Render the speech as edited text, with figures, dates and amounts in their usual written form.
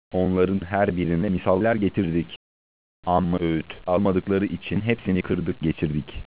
Onların her birine misaller getirdik. Amma öğüt almadıkları için hepsini kırdık geçirdik.